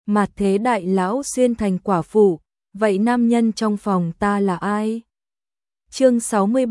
mà thế đại lão xuyên thành quả phụ, vậy nam nhân trong phòng ta là ai? Chương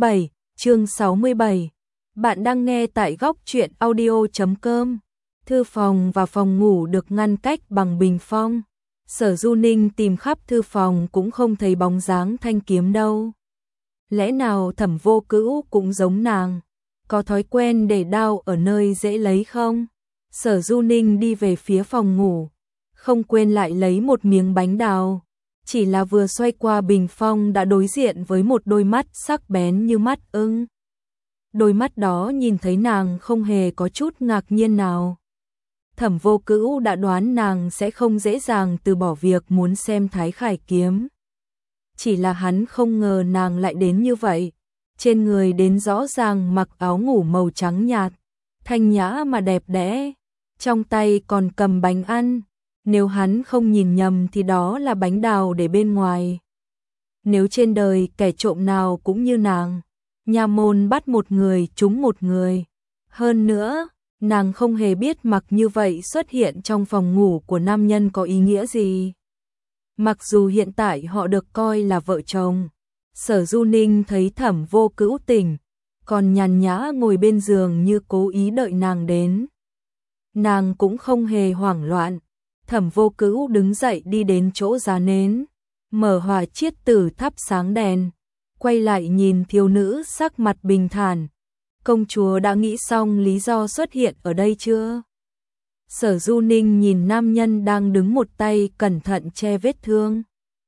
67. Bạn đang nghe tại góc truyện audio.com. Thư phòng và phòng ngủ được ngăn cách bằng bình phong. Sở Du Ninh tìm khắp thư phòng cũng không thấy bóng dáng thanh kiếm đâu. Lẽ nào Thẩm Vô Cữu cũng giống nàng, có thói quen để đao ở nơi dễ lấy không? Sở Du Ninh đi về phía phòng ngủ, không quên lại lấy một miếng bánh đào. Chỉ là vừa xoay qua bình phong đã đối diện với một đôi mắt sắc bén như mắt ưng. Đôi mắt đó nhìn thấy nàng không hề có chút ngạc nhiên nào. Thẩm Vô Cữu đã đoán nàng sẽ không dễ dàng từ bỏ việc muốn xem Thái Khải kiếm. Chỉ là hắn không ngờ nàng lại đến như vậy. Trên người đến rõ ràng mặc áo ngủ màu trắng nhạt, thanh nhã mà đẹp đẽ, trong tay còn cầm bánh ăn. Nếu hắn không nhìn nhầm thì đó là bánh đào để bên ngoài. Nếu trên đời kẻ trộm nào cũng như nàng, nha môn bắt một người trúng một người. Hơn nữa, nàng không hề biết mặc như vậy xuất hiện trong phòng ngủ của nam nhân có ý nghĩa gì. Mặc dù hiện tại họ được coi là vợ chồng, Sở Du Ninh thấy Thẩm Vô Cữu tỉnh, còn nhàn nhã ngồi bên giường như cố ý đợi nàng đến. Nàng cũng không hề hoảng loạn. Thẩm Vô Cữu đứng dậy đi đến chỗ giá nến, mở hỏa chiết tử thắp sáng đèn, quay lại nhìn thiếu nữ sắc mặt bình thản. Công chúa đã nghĩ xong lý do xuất hiện ở đây chưa? Sở Du Ninh nhìn nam nhân đang đứng một tay cẩn thận che vết thương.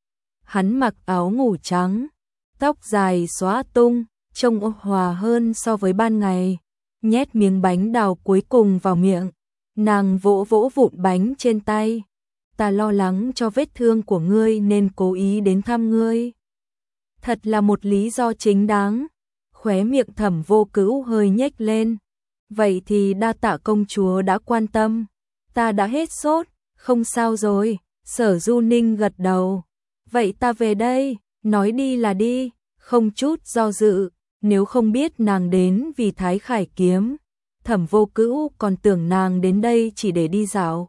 Hắn mặc áo ngủ trắng, tóc dài xõa tung, trông ôn hòa hơn so với ban ngày. Nhét miếng bánh đào cuối cùng vào miệng, nàng vỗ vỗ vụn bánh trên tay. Ta lo lắng cho vết thương của ngươi nên cố ý đến thăm ngươi. Thật là một lý do chính đáng. Khóe miệng Thẩm Vô Cữu hơi nhếch lên. Vậy thì đa tạ công chúa đã quan tâm. Ta đã hết sốt, không sao rồi. Sở Du Ninh gật đầu. Vậy ta về đây, nói đi là đi, không chút do dự. Nếu không biết nàng đến vì Thái Khải kiếm, Thẩm Vô Cữu còn tưởng nàng đến đây chỉ để đi dạo.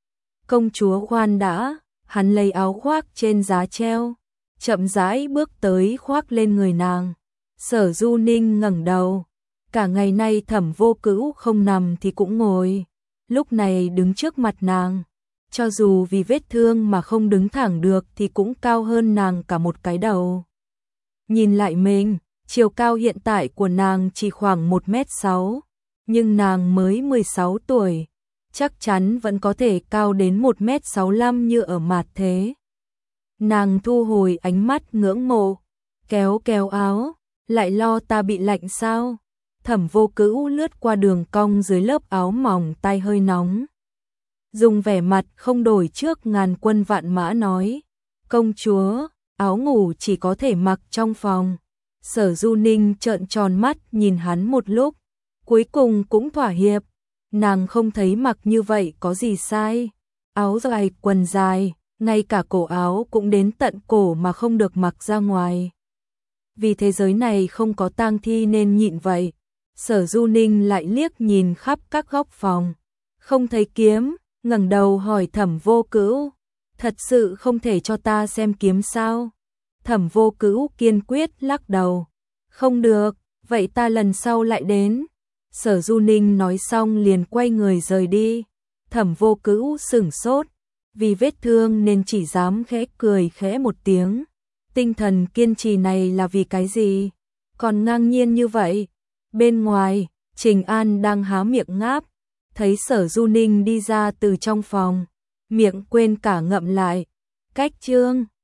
Công chúa khoan đã, hắn lấy áo khoác trên giá treo, chậm rãi bước tới khoác lên người nàng. Sở Du Ninh ngẩng đầu, cả ngày nay Thẩm Vô Cữu không nằm thì cũng ngồi, lúc này đứng trước mặt nàng, cho dù vì vết thương mà không đứng thẳng được thì cũng cao hơn nàng cả một cái đầu. Nhìn lại mình, chiều cao hiện tại của nàng chỉ khoảng 1m6, nhưng nàng mới 16 tuổi, chắc chắn vẫn có thể cao đến 1m65 như ở mạt thế. Nàng thu hồi ánh mắt ngưỡng mộ, kéo kéo áo, lại lo ta bị lạnh sao? Thẩm Vô Cữu lướt qua đường cong dưới lớp áo mỏng tay hơi nóng. Dùng vẻ mặt không đổi trước ngàn quân vạn mã nói, công chúa, áo ngủ chỉ có thể mặc trong phòng. Sở Du Ninh trợn tròn mắt nhìn hắn một lúc, cuối cùng cũng thỏa hiệp. Nàng không thấy mặc như vậy có gì sai. Áo dài, quần dài, ngay cả cổ áo cũng đến tận cổ mà không được mặc ra ngoài. Vì thế giới này không có tang thi nên nhịn vậy. Sở Du Ninh lại liếc nhìn khắp các góc phòng, không thấy kiếm, ngẩng đầu hỏi Thẩm Vô Cữu, thật sự không thể cho ta xem kiếm sao? Thẩm Vô Cữu kiên quyết lắc đầu, không được, vậy ta lần sau lại đến. Sở Du Ninh nói xong liền quay người rời đi. Thẩm Vô Cữu sửng sốt, vì vết thương nên chỉ dám khẽ cười khẽ một tiếng. Tinh thần kiên trì này là vì cái gì? Còn ngang nhiên như vậy. Bên ngoài, Trình An đang há miệng ngáp, thấy Sở Du Ninh đi ra từ trong phòng, miệng quên cả ngậm lại. Cách chương